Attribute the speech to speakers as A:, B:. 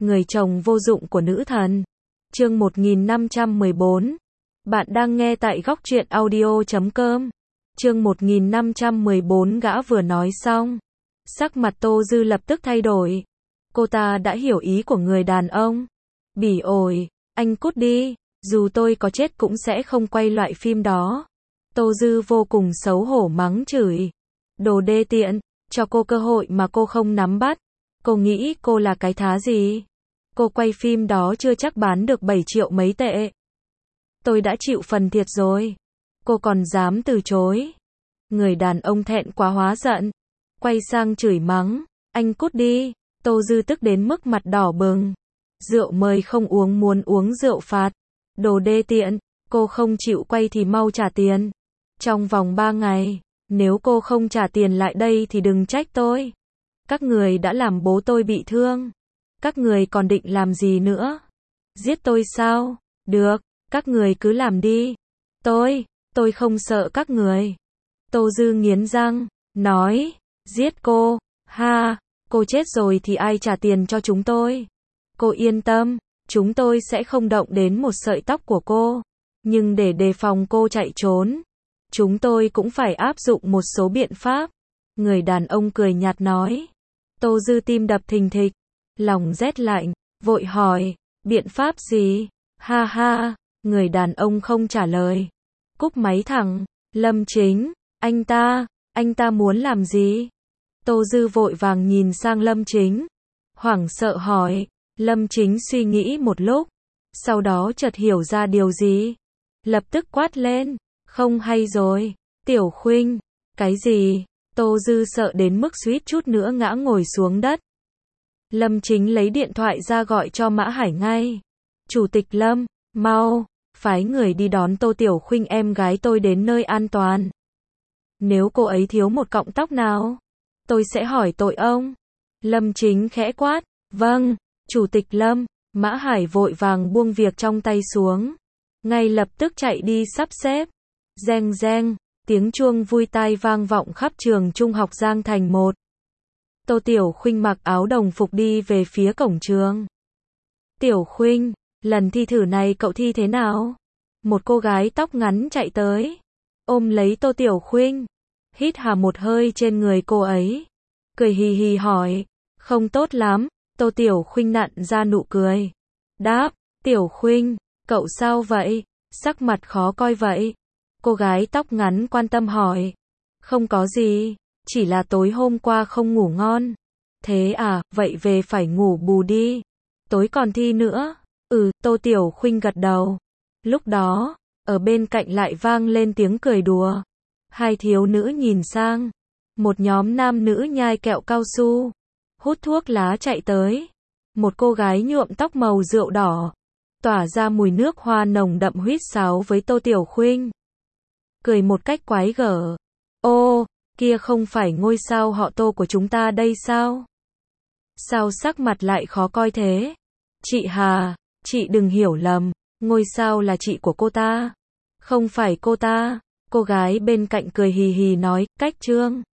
A: người chồng vô dụng của nữ thần. Chương 1514. Bạn đang nghe tại góc truyện audio.com. Chương 1514. Gã vừa nói xong, sắc mặt Tô Dư lập tức thay đổi. Cô ta đã hiểu ý của người đàn ông. Bỉ ổi, anh cút đi, dù tôi có chết cũng sẽ không quay loại phim đó. Tô Dư vô cùng xấu hổ mắng chửi. Đồ đê tiện, cho cô cơ hội mà cô không nắm bắt. Cô nghĩ cô là cái thá gì? Cô quay phim đó chưa chắc bán được 7 triệu mấy tệ. Tôi đã chịu phần thiệt rồi. Cô còn dám từ chối. Người đàn ông thẹn quá hóa giận. Quay sang chửi mắng. Anh cút đi. Tô Dư tức đến mức mặt đỏ bừng. Rượu mời không uống muốn uống rượu phạt. Đồ đê tiện. Cô không chịu quay thì mau trả tiền. Trong vòng 3 ngày. Nếu cô không trả tiền lại đây thì đừng trách tôi. Các người đã làm bố tôi bị thương. Các người còn định làm gì nữa? Giết tôi sao? Được, các người cứ làm đi. Tôi không sợ các người. Tô Dư nghiến răng, nói, giết cô, ha, cô chết rồi thì ai trả tiền cho chúng tôi? Cô yên tâm, chúng tôi sẽ không động đến một sợi tóc của cô. Nhưng để đề phòng cô chạy trốn, chúng tôi cũng phải áp dụng một số biện pháp. Người đàn ông cười nhạt nói. Tô Dư tim đập thình thịch, lòng rét lạnh, vội hỏi, biện pháp gì? Ha ha, người đàn ông không trả lời. Cúp máy thẳng, Lâm Chính, anh ta muốn làm gì? Tô Dư vội vàng nhìn sang Lâm Chính, hoảng sợ hỏi. Lâm Chính suy nghĩ một lúc, sau đó chợt hiểu ra điều gì, lập tức quát lên, không hay rồi, Tiểu Khuynh, cái gì? Tô Dư sợ đến mức suýt chút nữa ngã ngồi xuống đất. Lâm Chính lấy điện thoại ra gọi cho Mã Hải ngay. Chủ tịch Lâm, mau, phái người đi đón Tô Tiểu Khuynh em gái tôi đến nơi an toàn. Nếu cô ấy thiếu một cọng tóc nào, tôi sẽ hỏi tội ông. Lâm Chính khẽ quát, vâng, Chủ tịch Lâm. Mã Hải vội vàng buông việc trong tay xuống, ngay lập tức chạy đi sắp xếp. Reng reng, tiếng chuông vui tai vang vọng khắp trường trung học Giang Thành 1. Tô Tiểu Khuynh mặc áo đồng phục đi về phía cổng trường. Tiểu Khuynh, lần thi thử này cậu thi thế nào? Một cô gái tóc ngắn chạy tới, ôm lấy Tô Tiểu Khuynh, hít hà một hơi trên người cô ấy, cười hì hì hỏi, không tốt lắm. Tô Tiểu Khuynh nặn ra nụ cười, đáp, Tiểu Khuynh, cậu sao vậy? Sắc mặt khó coi vậy. Cô gái tóc ngắn quan tâm hỏi, không có gì, chỉ là tối hôm qua không ngủ ngon. Thế à, vậy về phải ngủ bù đi. Tối còn thi nữa. Tô Tiểu Khuynh gật đầu. Lúc đó, ở bên cạnh lại vang lên tiếng cười đùa. Hai thiếu nữ nhìn sang. Một nhóm nam nữ nhai kẹo cao su, hút thuốc lá chạy tới. Một cô gái nhuộm tóc màu rượu đỏ, tỏa ra mùi nước hoa nồng đậm huýt sáo với Tô Tiểu Khuynh. Cười một cách quái gở. Ô, kia không phải ngôi sao họ Tô của chúng ta đây sao? Sao sắc mặt lại khó coi thế? Chị Hà, chị đừng hiểu lầm, ngôi sao là chị của cô ta. Không phải cô ta. Cô gái bên cạnh cười hì hì nói, cách trương.